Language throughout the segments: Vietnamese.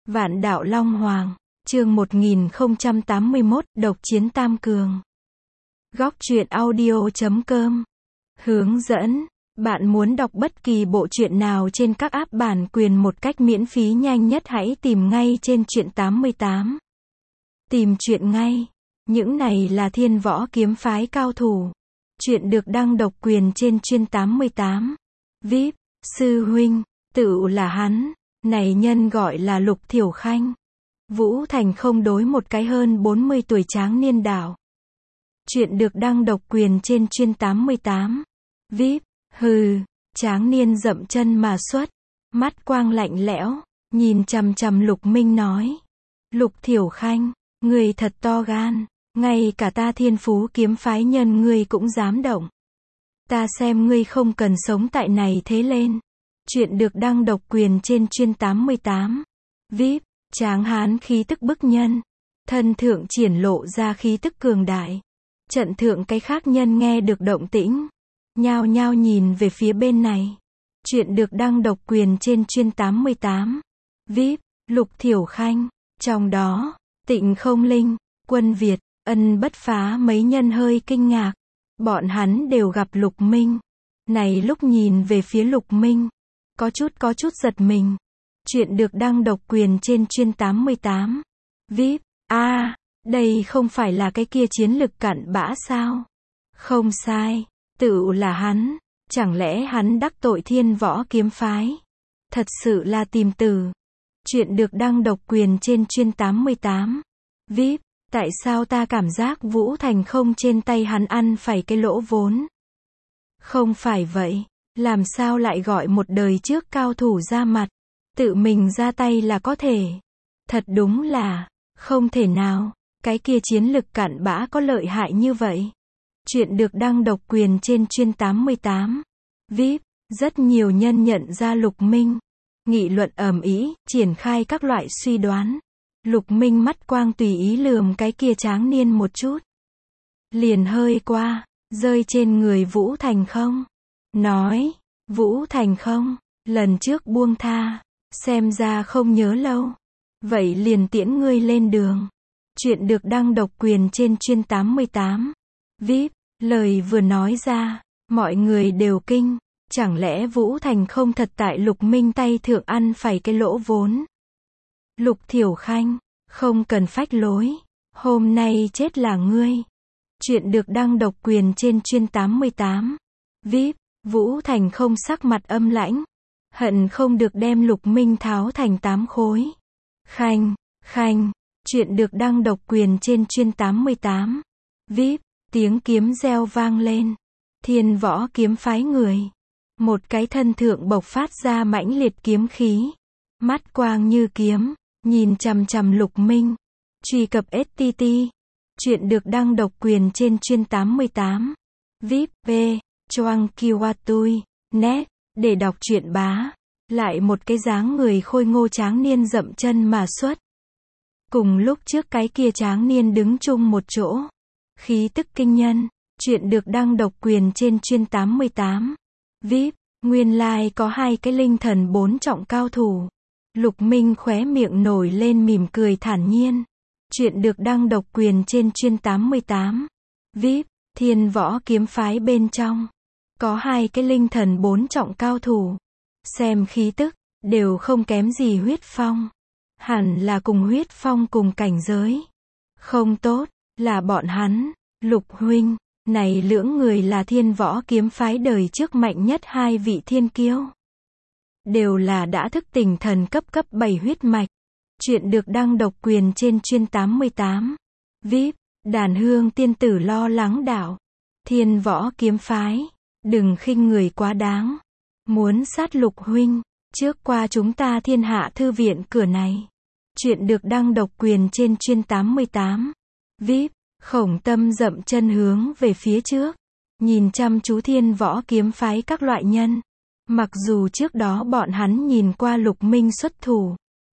Vạn đạo Long Hoàng, chương 1081, độc chiến tam cường. Góc truyện audio.com. Hướng dẫn, bạn muốn đọc bất kỳ bộ truyện nào trên các app bản quyền một cách miễn phí nhanh nhất hãy tìm ngay trên truyện 88. Tìm truyện ngay. Những này là thiên võ kiếm phái cao thủ. Truyện được đăng độc quyền trên truyện 88. VIP, sư huynh, tự là hắn. Này nhân gọi là Lục Thiểu Khanh. Vũ Thành không đối một cái hơn 40 tuổi tráng niên đảo. Chuyện được đăng độc quyền trên truyện 88. VIP, hừ, tráng niên dậm chân mà xuất. Mắt quang lạnh lẽo, nhìn chằm chằm Lục Minh nói. Lục Thiểu Khanh, người thật to gan, ngay cả ta Thiên Phú kiếm phái nhân ngươi cũng dám động. Ta xem ngươi không cần sống tại này thế lên. Chuyện được đăng độc quyền trên truyện 88. VIP, tráng hán khí tức bức nhân. Thân thượng triển lộ ra khí tức cường đại. Trận thượng cái khác nhân nghe được động tĩnh. Nhao nhao nhìn về phía bên này. Chuyện được đăng độc quyền trên truyện 88. VIP, Lục Thiểu Khanh. Trong đó, Tịnh Không Linh, Quân Việt, Ân Bất Phá mấy nhân hơi kinh ngạc. Bọn hắn đều gặp Lục Minh. Này lúc nhìn về phía Lục Minh. Có chút giật mình. Chuyện được đăng độc quyền trên truyện 88. VIP, đây không phải là cái kia chiến lực cặn bã sao? Không sai, tự là hắn. Chẳng lẽ hắn đắc tội thiên võ kiếm phái? Thật sự là tìm từ. Chuyện được đăng độc quyền trên truyện 88. VIP, tại sao ta cảm giác Vũ Thành không trên tay hắn ăn phải cái lỗ vốn? Không phải vậy. Làm sao lại gọi một đời trước cao thủ ra mặt, tự mình ra tay là có thể. Thật đúng là, không thể nào, cái kia chiến lực cặn bã có lợi hại như vậy. Chuyện được đăng độc quyền trên truyện 88. VIP, rất nhiều nhân nhận ra Lục Minh. Nghị luận ầm ĩ, triển khai các loại suy đoán. Lục Minh mắt quang tùy ý lườm cái kia tráng niên một chút. Liền hơi qua, rơi trên người Vũ Thành không. Nói, Vũ Thành không, lần trước buông tha, xem ra không nhớ lâu. Vậy liền tiễn ngươi lên đường. Chuyện được đăng độc quyền trên truyện 88. VIP, lời vừa nói ra, mọi người đều kinh. Chẳng lẽ Vũ Thành không thật tại Lục Minh tay thượng ăn phải cái lỗ vốn? Lục Thiểu Khanh, không cần phách lối. Hôm nay chết là ngươi. Chuyện được đăng độc quyền trên truyện 88. VIP, Vũ Thành không sắc mặt âm lãnh. Hận không được đem Lục Minh tháo thành 8 khối. Khanh, chuyện được đăng độc quyền trên truyện 88. VIP, tiếng kiếm reo vang lên. Thiên võ kiếm phái người. Một cái thân thượng bộc phát ra mãnh liệt kiếm khí. Mắt quang như kiếm, nhìn chằm chằm Lục Minh. Truy cập STT. Chuyện được đăng độc quyền trên truyện 88. VIP, Choang Kiwatui, net, để đọc truyện bá. Lại một cái dáng người khôi ngô tráng niên dậm chân mà xuất. Cùng lúc trước cái kia tráng niên đứng chung một chỗ. Khí tức kinh nhân. Chuyện được đăng độc quyền trên truyện 88. VIP, nguyên lai có hai cái linh thần 4 trọng cao thủ. Lục Minh khóe miệng nổi lên mỉm cười thản nhiên. Chuyện được đăng độc quyền trên truyện 88. VIP, thiên võ kiếm phái bên trong. Có hai cái linh thần 4 trọng cao thủ. Xem khí tức, đều không kém gì Huyết Phong. Hẳn là cùng Huyết Phong cùng cảnh giới. Không tốt, là bọn hắn. Lục huynh, này lưỡng người là thiên võ kiếm phái đời trước mạnh nhất hai vị thiên kiêu. Đều là đã thức tỉnh thần cấp 7 huyết mạch. Chuyện được đăng độc quyền trên truyện 88. VIP, Đàn Hương tiên tử lo lắng đạo. Thiên võ kiếm phái. Đừng khinh người quá đáng. Muốn sát Lục huynh, trước qua chúng ta Thiên Hạ thư viện cửa này. Chuyện được đăng độc quyền trên truyện 88. VIP, Khổng Tâm dậm chân hướng về phía trước. Nhìn chăm chú thiên võ kiếm phái các loại nhân. Mặc dù trước đó bọn hắn nhìn qua Lục Minh xuất thủ.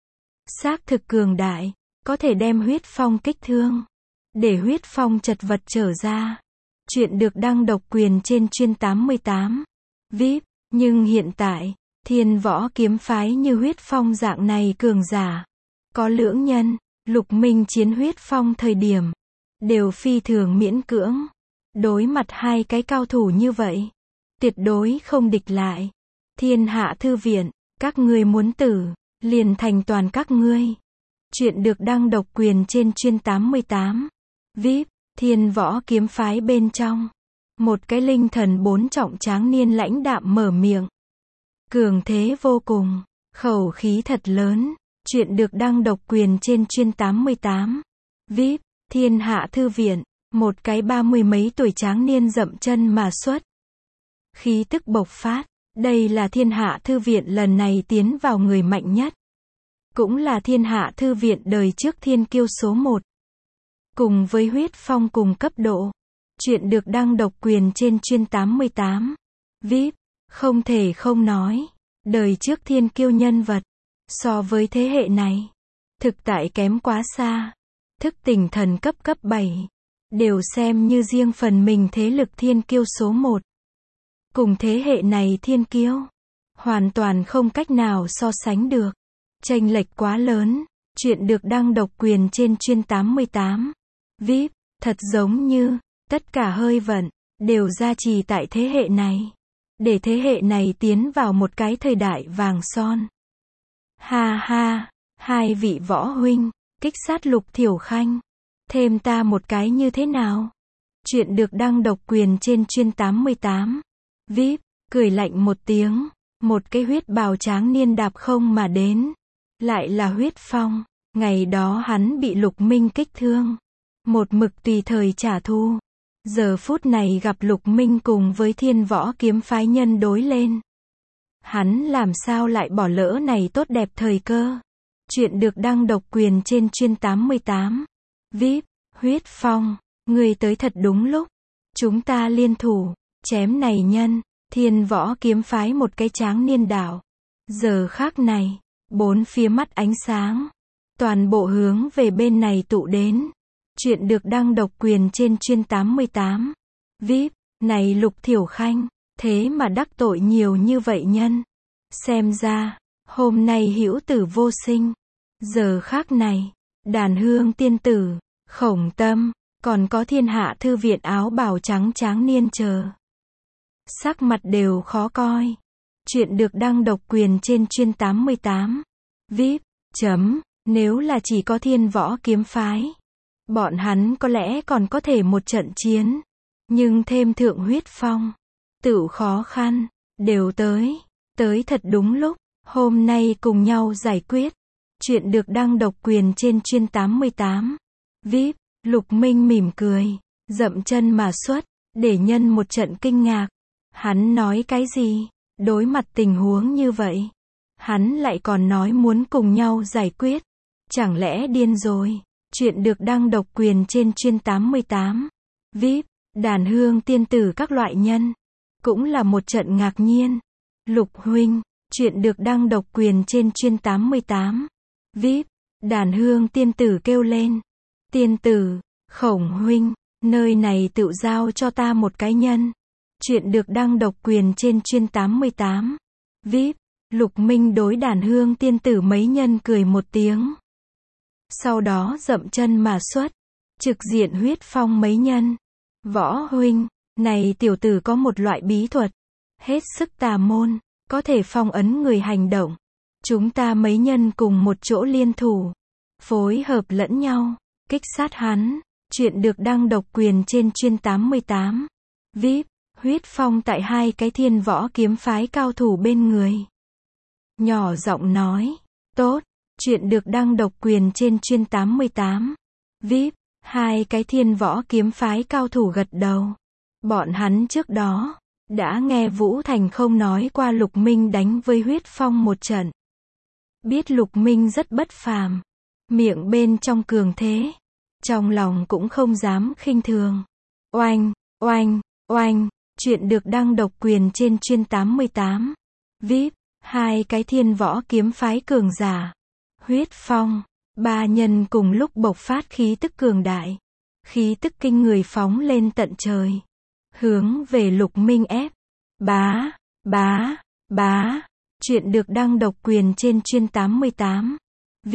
Xác thực cường đại, có thể đem Huyết Phong kích thương. Để Huyết Phong chật vật trở ra. Chuyện được đăng độc quyền trên truyện 88. VIP, nhưng hiện tại, thiên võ kiếm phái như Huyết Phong dạng này cường giả. Có lưỡng nhân, Lục Minh chiến huyết phong thời điểm, đều phi thường miễn cưỡng. Đối mặt hai cái cao thủ như vậy, tuyệt đối không địch lại. Thiên Hạ Thư Viện, các ngươi muốn tử, liền thành toàn các ngươi. Chuyện được đăng độc quyền trên chuyên 88. VIP, Thiên Võ Kiếm Phái bên trong. Một cái linh thần 4 trọng tráng niên lãnh đạm mở miệng. Cường thế vô cùng, khẩu khí thật lớn. Chuyện được đăng độc quyền trên chuyên 88. VIP, Thiên Hạ Thư Viện. Một cái 30 mấy tuổi tráng niên dậm chân mà xuất. Khí tức bộc phát. Đây là Thiên Hạ Thư Viện lần này tiến vào người mạnh nhất. Cũng là Thiên Hạ Thư Viện đời trước thiên kiêu số 1. Cùng với huyết phong cùng cấp độ. Chuyện được đăng độc quyền trên chuyên 88. VIP, không thể không nói. Đời trước thiên kiêu nhân vật. So với thế hệ này. Thực tại kém quá xa. Thức tỉnh thần cấp 7. Đều xem như riêng phần mình thế lực thiên kiêu số 1. Cùng thế hệ này thiên kiêu. Hoàn toàn không cách nào so sánh được. Chênh lệch quá lớn. Chuyện được đăng độc quyền trên chuyên 88. VIP, thật giống như, tất cả hơi vận, đều gia trì tại thế hệ này. Để thế hệ này tiến vào một cái thời đại vàng son. Ha ha, hai vị võ huynh, kích sát Lục Thiểu Khanh. Thêm ta một cái như thế nào? Chuyện được đăng độc quyền trên chuyên 88. VIP, cười lạnh một tiếng. Một cái huyết bào tráng niên đạp không mà đến. Lại là huyết phong. Ngày đó hắn bị Lục Minh kích thương. Một mực tùy thời trả thù. Giờ phút này gặp Lục Minh cùng với Thiên Võ Kiếm Phái nhân đối lên. Hắn làm sao lại bỏ lỡ này tốt đẹp thời cơ. Chuyện được đăng độc quyền trên chuyên 88. VIP, huyết phong, người tới thật đúng lúc. Chúng ta liên thủ, chém này nhân. Thiên Võ Kiếm Phái một cái tráng niên đảo. Giờ khác này, bốn phía mắt ánh sáng. Toàn bộ hướng về bên này tụ đến. Chuyện được đăng độc quyền trên chuyên 88. VIP, này Lục Thiểu Khanh, thế mà đắc tội nhiều như vậy nhân. Xem ra, hôm nay hữu tử vô sinh. Giờ khác này, Đàn Hương tiên tử, Khổng Tâm, còn có Thiên Hạ Thư Viện áo bào trắng tráng niên chờ. Sắc mặt đều khó coi. Chuyện được đăng độc quyền trên chuyên 88. VIP, nếu là chỉ có Thiên Võ Kiếm Phái. Bọn hắn có lẽ còn có thể một trận chiến. Nhưng thêm thượng huyết phong. Tựu khó khăn. Đều tới. Tới thật đúng lúc. Hôm nay cùng nhau giải quyết. Chuyện được đăng độc quyền trên chuyên 88. VIP, Lục Minh mỉm cười. Dậm chân mà xuất. Để nhân một trận kinh ngạc. Hắn nói cái gì? Đối mặt tình huống như vậy. Hắn lại còn nói muốn cùng nhau giải quyết. Chẳng lẽ điên rồi? Chuyện được đăng độc quyền trên chuyên 88. VIP, Đàn Hương tiên tử các loại nhân. Cũng là một trận ngạc nhiên. Lục huynh, chuyện được đăng độc quyền trên chuyên 88. VIP, Đàn Hương tiên tử kêu lên. Tiên tử, Khổng huynh, nơi này tự giao cho ta một cái nhân. Chuyện được đăng độc quyền trên chuyên 88. VIP, Lục Minh đối Đàn Hương tiên tử mấy nhân cười một tiếng. Sau đó dậm chân mà xuất. Trực diện huyết phong mấy nhân. Võ huynh, này tiểu tử có một loại bí thuật. Hết sức tà môn, có thể phong ấn người hành động. Chúng ta mấy nhân cùng một chỗ liên thủ. Phối hợp lẫn nhau. Kích sát hắn. Chuyện được đăng độc quyền trên chuyên 88. VIP, huyết phong tại hai cái Thiên Võ Kiếm Phái cao thủ bên người. Nhỏ giọng nói. Tốt. Chuyện được đăng độc quyền trên chuyên 88. VIP, hai cái Thiên Võ Kiếm Phái cao thủ gật đầu. Bọn hắn trước đó đã nghe Vũ Thành không nói qua Lục Minh đánh với huyết phong một trận. Biết Lục Minh rất bất phàm. Miệng bên trong cường thế. Trong lòng cũng không dám khinh thường. Oanh, oanh, oanh. Chuyện được đăng độc quyền trên chuyên 88. VIP, hai cái Thiên Võ Kiếm Phái cường giả. Huyết phong, ba nhân cùng lúc bộc phát khí tức cường đại. Khí tức kinh người phóng lên tận trời. Hướng về Lục Minh ép. Bá, bá, bá. Chuyện được đăng độc quyền trên chuyên 88. VIP,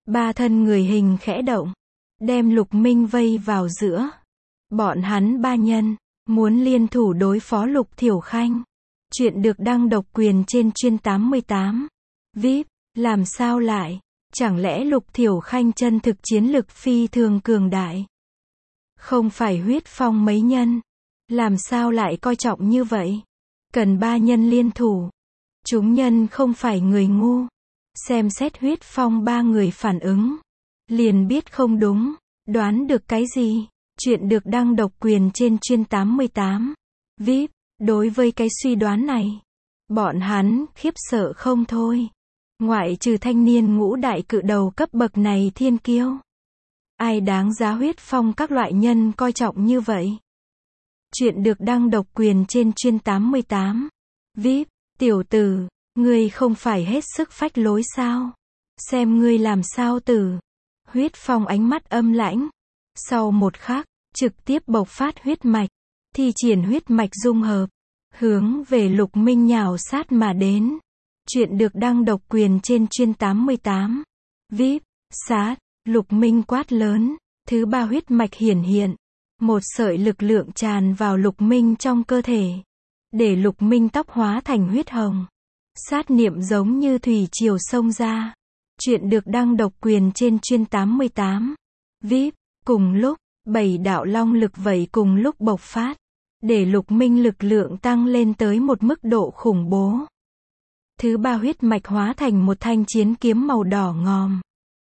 Ba thân người hình khẽ động, đem Lục Minh vây vào giữa. Bọn hắn ba nhân, muốn liên thủ đối phó Lục Thiểu Khanh. Chuyện được đăng độc quyền trên chuyên 88. VIP, làm sao lại? Chẳng lẽ Lục Thiểu Khanh chân thực chiến lực phi thường cường đại? Không phải Huyết Phong mấy nhân. Làm sao lại coi trọng như vậy? Cần ba nhân liên thủ. Chúng nhân không phải người ngu. Xem xét Huyết Phong ba người phản ứng. Liền biết không đúng. Đoán được cái gì? Chuyện được đăng độc quyền trên chuyên 88. VIP, đối với cái suy đoán này, bọn hắn khiếp sợ không thôi. Ngoại trừ thanh niên ngũ đại cự đầu cấp bậc này thiên kiêu. Ai đáng giá Huyết Phong các loại nhân coi trọng như vậy? Chuyện được đăng độc quyền trên chuyên 88. VIP, tiểu tử, ngươi không phải hết sức phách lối sao? Xem ngươi làm sao tử. Huyết Phong ánh mắt âm lãnh. Sau một khắc, trực tiếp bộc phát huyết mạch. Thi triển huyết mạch dung hợp. Hướng về Lục Minh nhào sát mà đến. Chuyện được đăng độc quyền trên chuyên 88. VIP, sát. Lục Minh quát lớn. Thứ ba huyết mạch hiển hiện. Một sợi lực lượng tràn vào Lục Minh trong cơ thể. Để Lục Minh tóc hóa thành huyết hồng. Sát niệm giống như thủy triều xông ra. Chuyện được đăng độc quyền trên chuyên 88. VIP, cùng lúc, 7 đạo long lực vẩy cùng lúc bộc phát. Để Lục Minh lực lượng tăng lên tới một mức độ khủng bố. Thứ ba huyết mạch hóa thành một thanh chiến kiếm màu đỏ ngòm.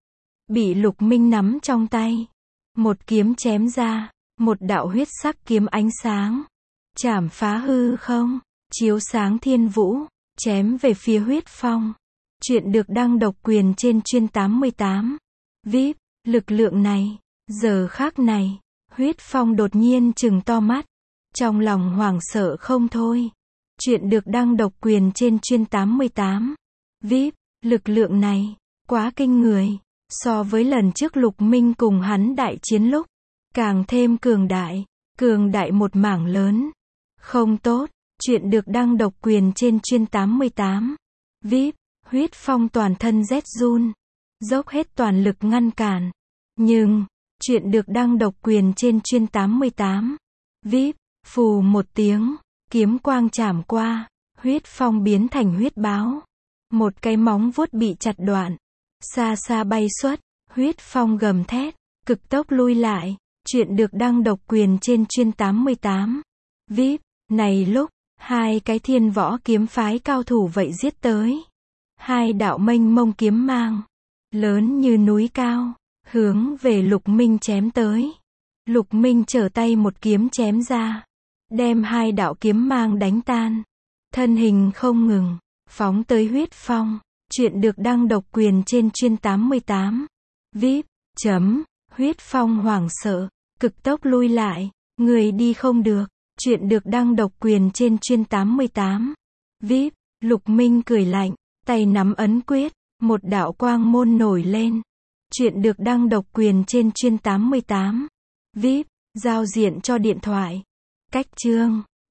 Bị Lục Minh nắm trong tay. Một kiếm chém ra. Một đạo huyết sắc kiếm ánh sáng. Chảm phá hư không. Chiếu sáng thiên vũ. Chém về phía Huyết Phong. Chuyện được đăng độc quyền trên chuyên 88. VIP, lực lượng này. Giờ khác này. Huyết Phong đột nhiên trừng to mắt. Trong lòng hoảng sợ không thôi. Chuyện được đăng độc quyền trên chuyên 88. VIP, lực lượng này. Quá kinh người. So với lần trước Lục Minh cùng hắn đại chiến lúc. Càng thêm cường đại. Cường đại một mảng lớn. Không tốt. Chuyện được đăng độc quyền trên chuyên 88. VIP, Huyết Phong toàn thân rét run. Dốc hết toàn lực ngăn cản. Nhưng, chuyện được đăng độc quyền trên chuyên 88. VIP, phù một tiếng. Kiếm quang chảm qua. Huyết Phong biến thành huyết báo. Một cái móng vuốt bị chặt đoạn. Xa xa bay xuất. Huyết Phong gầm thét. Cực tốc lui lại. Chuyện được đăng độc quyền trên chuyên 88. VIP, này lúc, hai cái thiên võ kiếm phái cao thủ vậy giết tới. Hai đạo mênh mông kiếm mang. Lớn như núi cao. Hướng về Lục Minh chém tới. Lục Minh trở tay một kiếm chém ra. Đem hai đạo kiếm mang đánh tan. Thân hình không ngừng. Phóng tới Huyết Phong. Chuyện được đăng độc quyền trên chuyên 88. VIP, Huyết Phong hoảng sợ. Cực tốc lui lại. Người đi không được. Chuyện được đăng độc quyền trên chuyên 88. VIP, Lục Minh cười lạnh. Tay nắm ấn quyết. Một đạo quang môn nổi lên. Chuyện được đăng độc quyền trên chuyên 88. VIP, giao diện cho điện thoại. Cách chương